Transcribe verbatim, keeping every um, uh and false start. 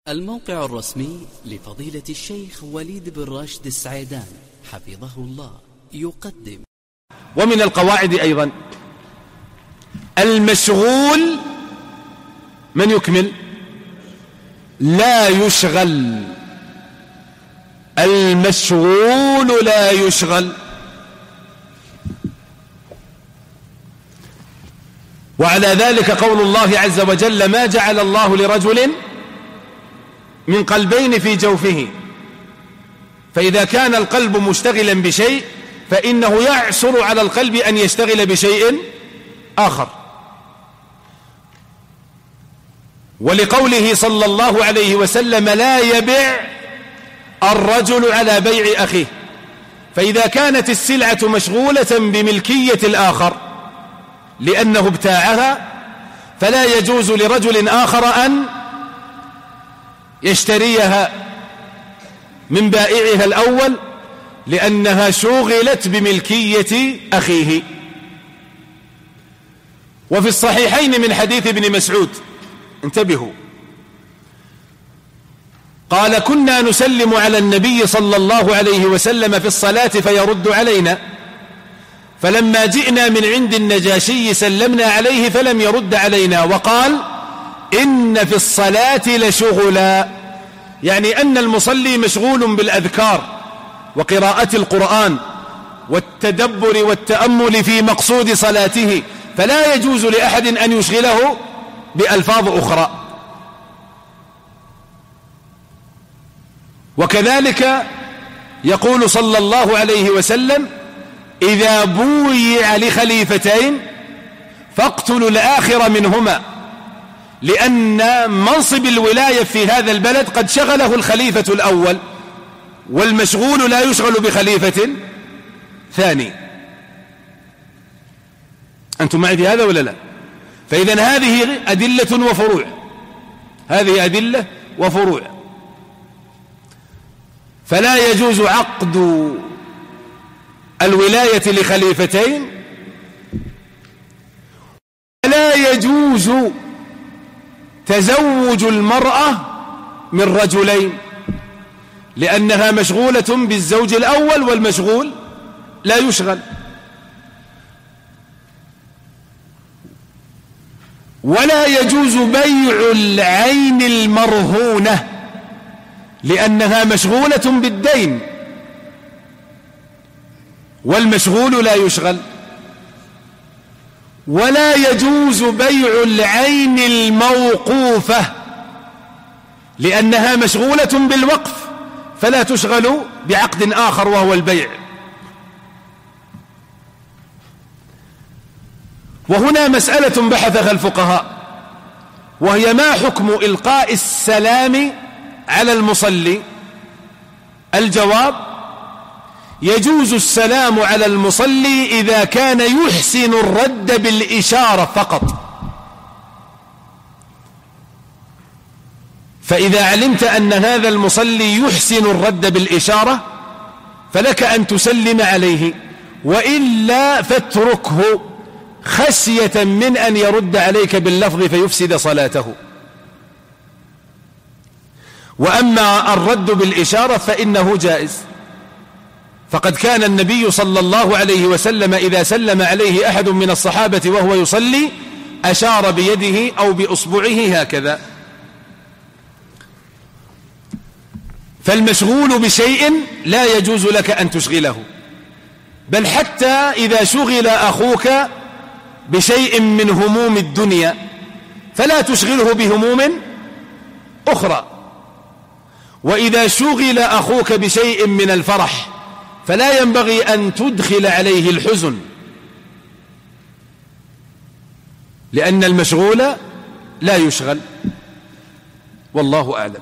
الموقع الرسمي لفضيلة الشيخ وليد بن راشد السعيدان حفظه الله يقدم. ومن القواعد أيضا المشغول من يكمل لا يشغل، المشغول لا يشغل. وعلى ذلك قول الله عز وجل: ما جعل الله لرجل من قلبين في جوفه. فإذا كان القلب مشتغلا بشيء فإنه يعسر على القلب أن يشتغل بشيء آخر. ولقوله صلى الله عليه وسلم: لا يبع الرجل على بيع أخيه. فإذا كانت السلعة مشغولة بملكية الآخر لأنه ابتاعها فلا يجوز لرجل آخر أن يشتريها من بائعها الأول لأنها شغلت بملكية أخيه. وفي الصحيحين من حديث ابن مسعود، انتبهوا، قال: كنا نسلم على النبي صلى الله عليه وسلم في الصلاة فيرد علينا، فلما جئنا من عند النجاشي سلمنا عليه فلم يرد علينا، وقال: إن في الصلاة لشغلا، يعني أن المصلي مشغول بالأذكار وقراءة القرآن والتدبر والتأمل في مقصود صلاته، فلا يجوز لأحد أن يشغله بألفاظ أخرى. وكذلك يقول صلى الله عليه وسلم: إذا بويع لخليفتين فاقتلوا الآخر منهما، لأن منصب الولاية في هذا البلد قد شغله الخليفة الأول، والمشغول لا يشغل بخليفة ثاني. أنتم معي في هذا ولا لا؟ فإذن هذه أدلة وفروع، هذه أدلة وفروع. فلا يجوز عقد الولاية لخليفتين، ولا يجوز تزوج المرأة من رجلين لأنها مشغولة بالزوج الأول والمشغول لا يشغل. ولا يجوز بيع العين المرهونة لأنها مشغولة بالدين والمشغول لا يشغل. ولا يجوز بيع العين الموقوفة لأنها مشغولة بالوقف فلا تشغل بعقد آخر وهو البيع. وهنا مسألة بحثها الفقهاء، وهي: ما حكم إلقاء السلام على المصلي؟ الجواب: يجوز السلام على المصلي إذا كان يحسن الرد بالإشارة فقط. فإذا علمت أن هذا المصلي يحسن الرد بالإشارة فلك أن تسلم عليه، وإلا فاتركه خشية من أن يرد عليك باللفظ فيفسد صلاته. وأما الرد بالإشارة فإنه جائز، فقد كان النبي صلى الله عليه وسلم إذا سلم عليه أحد من الصحابة وهو يصلي أشار بيده أو بأصبعه هكذا. فالمشغول بشيء لا يجوز لك أن تشغله، بل حتى إذا شغل أخوك بشيء من هموم الدنيا فلا تشغله بهموم أخرى. وإذا شغل أخوك بشيء من الفرح فلا ينبغي أن تدخل عليه الحزن، لأن المشغول لا يشغل. والله أعلم.